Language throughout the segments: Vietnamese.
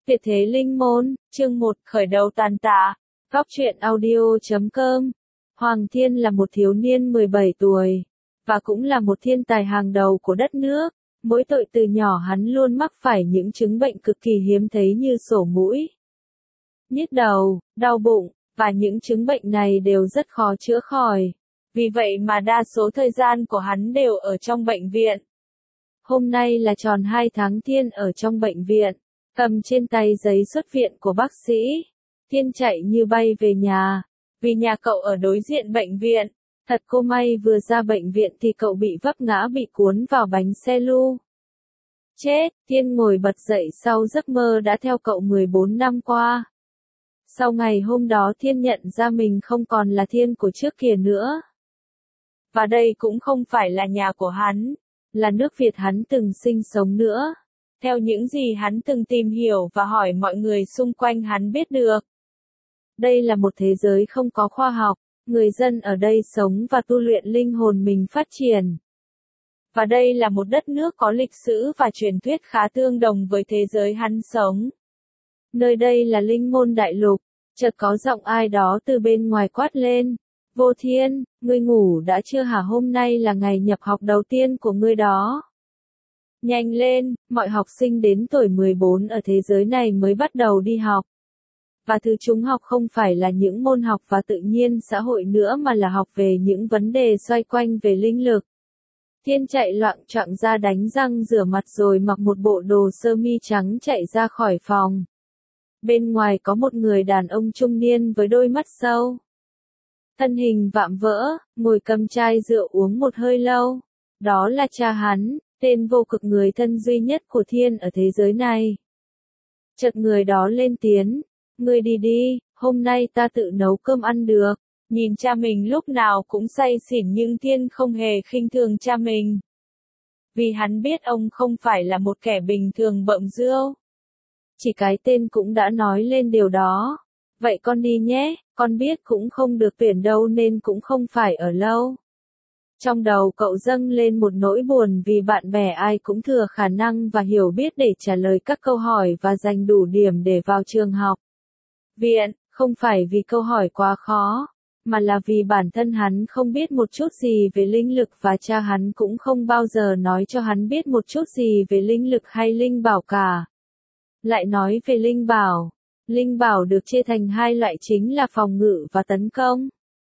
Tuyệt thế linh môn, chương 1, khởi đầu tàn tạ. Góc truyện audio.com. Hoàng Thiên là một thiếu niên 17 tuổi, và cũng là một thiên tài hàng đầu của đất nước. Mỗi tội từ nhỏ hắn luôn mắc phải những chứng bệnh cực kỳ hiếm thấy như sổ mũi, nhức đầu, đau bụng, và những chứng bệnh này đều rất khó chữa khỏi. Vì vậy mà đa số thời gian của hắn đều ở trong bệnh viện. Hôm nay là tròn 2 tháng Thiên ở trong bệnh viện. Cầm trên tay giấy xuất viện của bác sĩ, Thiên chạy như bay về nhà, vì nhà cậu ở đối diện bệnh viện. Thật cô may vừa ra bệnh viện thì cậu bị vấp ngã, bị cuốn vào bánh xe lu. Chết, Thiên ngồi bật dậy sau giấc mơ đã theo cậu 14 năm qua. Sau ngày hôm đó Thiên nhận ra mình không còn là Thiên của trước kia nữa. Và đây cũng không phải là nhà của hắn, là nước Việt hắn từng sinh sống nữa. Theo những gì hắn từng tìm hiểu và hỏi mọi người xung quanh hắn biết được. Đây là một thế giới không có khoa học, người dân ở đây sống và tu luyện linh hồn mình phát triển. Và đây là một đất nước có lịch sử và truyền thuyết khá tương đồng với thế giới hắn sống. Nơi đây là Linh Môn Đại Lục, chợt có giọng ai đó từ bên ngoài quát lên. Vô Thiên, ngươi ngủ đã chưa hả? Hôm nay là ngày nhập học đầu tiên của ngươi đó. Nhanh lên, mọi học sinh đến tuổi 14 ở thế giới này mới bắt đầu đi học. Và thứ chúng học không phải là những môn học và tự nhiên xã hội nữa mà là học về những vấn đề xoay quanh về linh lực. Thiên chạy loạng choạng ra đánh răng rửa mặt rồi mặc một bộ đồ sơ mi trắng chạy ra khỏi phòng. Bên ngoài có một người đàn ông trung niên với đôi mắt sâu. Thân hình vạm vỡ, ngồi cầm chai rượu uống một hơi lâu. Đó là cha hắn, tên vô cực, người thân duy nhất của Thiên ở thế giới này. Chợt người đó lên tiếng, ngươi đi đi, hôm nay ta tự nấu cơm ăn được. Nhìn cha mình lúc nào cũng say xỉn nhưng Thiên không hề khinh thường cha mình. Vì hắn biết ông không phải là một kẻ bình thường bợm rượu. Chỉ cái tên cũng đã nói lên điều đó. Vậy con đi nhé, con biết cũng không được tuyển đâu nên cũng không phải ở lâu. Trong đầu cậu dâng lên một nỗi buồn vì bạn bè ai cũng thừa khả năng và hiểu biết để trả lời các câu hỏi và giành đủ điểm để vào trường học viện, không phải vì câu hỏi quá khó, mà là vì bản thân hắn không biết một chút gì về linh lực và cha hắn cũng không bao giờ nói cho hắn biết một chút gì về linh lực hay linh bảo cả. Lại nói về linh bảo. Linh bảo được chia thành hai loại chính là phòng ngự và tấn công.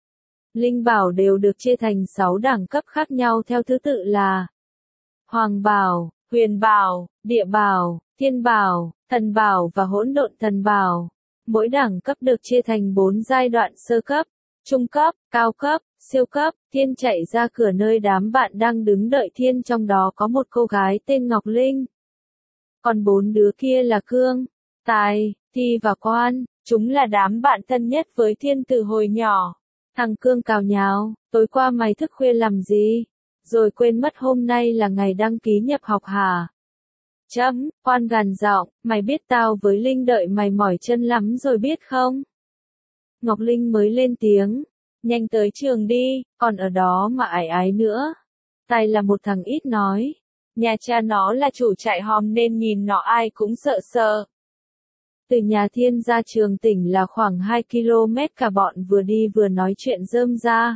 Linh bảo đều được chia thành 6 đẳng cấp khác nhau theo thứ tự là Hoàng bảo, Huyền bảo, Địa bảo, Thiên bảo, Thần bảo và Hỗn độn thần bảo. Mỗi đẳng cấp được chia thành 4 giai đoạn: sơ cấp, trung cấp, cao cấp, siêu cấp. Thiên chạy ra cửa nơi đám bạn đang đứng đợi Thiên, trong đó có một cô gái tên Ngọc Linh. Còn 4 đứa kia là Cương, Tài, Thi và Quan, chúng là đám bạn thân nhất với Thiên từ hồi nhỏ. Thằng Cương cào nhào, tối qua mày thức khuya làm gì? Rồi quên mất hôm nay là ngày đăng ký nhập học hả? Quan gằn giọng, mày biết tao với Linh đợi mày mỏi chân lắm rồi biết không? Ngọc Linh mới lên tiếng, nhanh tới trường đi, còn ở đó mà ải ái nữa. Tài là một thằng ít nói. Nhà cha nó là chủ trại hòm nên nhìn nó ai cũng sợ sợ. Từ nhà Thiên ra trường tỉnh là khoảng 2 km, cả bọn vừa đi vừa nói chuyện rơm ra.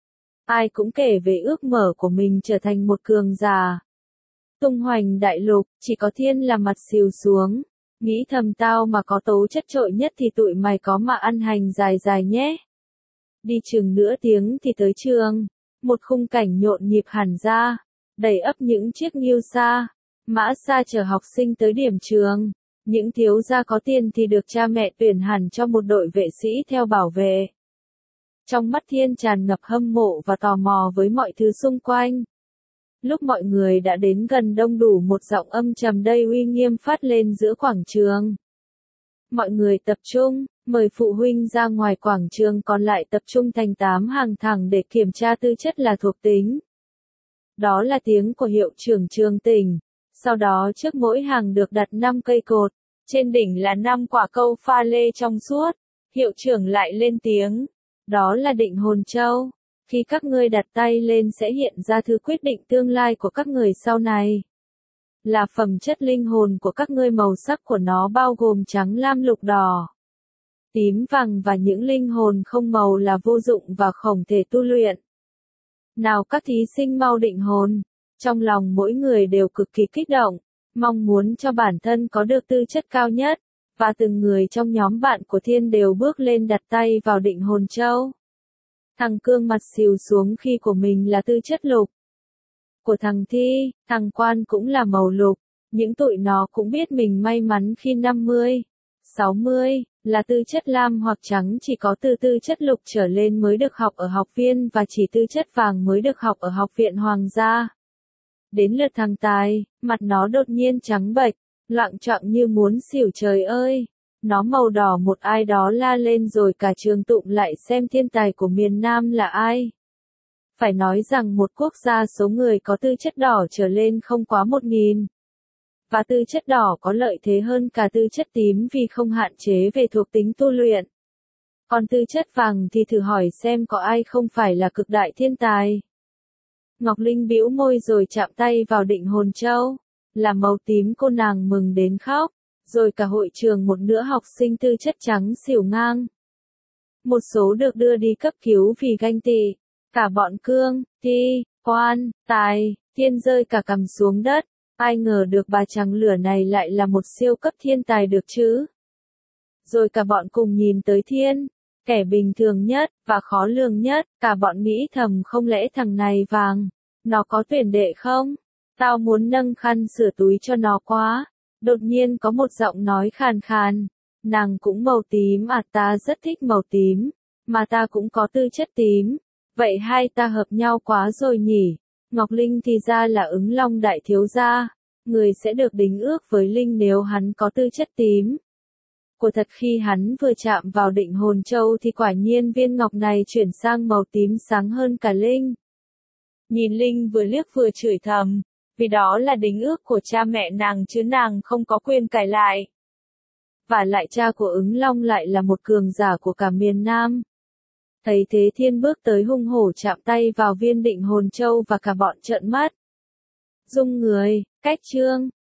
Ai cũng kể về ước mơ của mình trở thành một cường giả tung hoành đại lục, chỉ có Thiên là mặt xìu xuống. Nghĩ thầm, tao mà có tố chất trội nhất thì tụi mày có mà ăn hành dài dài nhé. Đi chừng nửa tiếng thì tới trường. Một khung cảnh nhộn nhịp hẳn ra, đầy ắp những chiếc nghiêu xa, mã xa chở học sinh tới điểm trường. Những thiếu gia có tiền thì được cha mẹ tuyển hẳn cho một đội vệ sĩ theo bảo vệ. Trong mắt Thiên tràn ngập hâm mộ và tò mò với mọi thứ xung quanh. Lúc mọi người đã đến gần đông đủ, một giọng âm trầm đầy uy nghiêm phát lên giữa quảng trường. Mọi người tập trung, mời phụ huynh ra ngoài quảng trường, còn lại tập trung thành 8 hàng thẳng để kiểm tra tư chất là thuộc tính. Đó là tiếng của hiệu trưởng trường tỉnh. Sau đó trước mỗi hàng được đặt 5 cây cột, trên đỉnh là 5 quả câu pha lê trong suốt. Hiệu trưởng lại lên tiếng, đó là định hồn châu. Khi các ngươi đặt tay lên sẽ hiện ra thứ quyết định tương lai của các người sau này. là phẩm chất linh hồn của các ngươi, màu sắc của nó bao gồm trắng, lam, lục, đỏ, tím, vàng và những linh hồn không màu là vô dụng và không thể tu luyện. Nào các thí sinh mau định hồn. Trong lòng mỗi người đều cực kỳ kích động, mong muốn cho bản thân có được tư chất cao nhất, và từng người trong nhóm bạn của Thiên đều bước lên đặt tay vào định hồn châu. Thằng Cương mặt xìu xuống khi của mình là tư chất lục. Của thằng Thi, thằng Quan cũng là màu lục, những tụi nó cũng biết mình may mắn khi 50, 60, là tư chất lam hoặc trắng, chỉ có từ tư chất lục trở lên mới được học ở học viên và chỉ tư chất vàng mới được học ở học viện Hoàng gia. Đến lượt thằng Tài, mặt nó đột nhiên trắng bệch, loạng choạng như muốn xỉu, trời ơi. Nó màu đỏ, một ai đó la lên rồi cả trường tụm lại xem thiên tài của miền Nam là ai. Phải nói rằng một quốc gia số người có tư chất đỏ trở lên không quá 1.000. Và tư chất đỏ có lợi thế hơn cả tư chất tím vì không hạn chế về thuộc tính tu luyện. Còn tư chất vàng thì thử hỏi xem có ai không phải là cực đại thiên tài. Ngọc Linh bĩu môi rồi chạm tay vào định hồn châu. Là màu tím, cô nàng mừng đến khóc. Rồi cả hội trường một nửa học sinh tư chất trắng xỉu ngang. Một số được đưa đi cấp cứu vì ganh tị. Cả bọn Cương, Thi, Quan, Tài, Thiên rơi cả cằm xuống đất. Ai ngờ được bà trắng lửa này lại là một siêu cấp thiên tài được chứ. Rồi cả bọn cùng nhìn tới Thiên, kẻ bình thường nhất, và khó lường nhất, cả bọn nghĩ thầm không lẽ thằng này vàng, nó có tuyển đệ không? Tao muốn nâng khăn sửa túi cho nó quá. Đột nhiên có một giọng nói khàn khàn, nàng cũng màu tím à, ta rất thích màu tím, mà ta cũng có tư chất tím, vậy hai ta hợp nhau quá rồi nhỉ? Ngọc Linh thì ra là Ứng Long đại thiếu gia, người sẽ được đính ước với Linh nếu hắn có tư chất tím. Của thật, khi hắn vừa chạm vào định hồn châu thì quả nhiên viên ngọc này chuyển sang màu tím sáng hơn cả Linh. Nhìn Linh vừa liếc vừa chửi thầm, vì đó là đính ước của cha mẹ nàng chứ nàng không có quyền cãi lại. Và lại cha của Ứng Long lại là một cường giả của cả miền Nam. Thấy thế Thiên bước tới hung hổ chạm tay vào viên định hồn châu và cả bọn trợn mắt. Rung người, cách chương.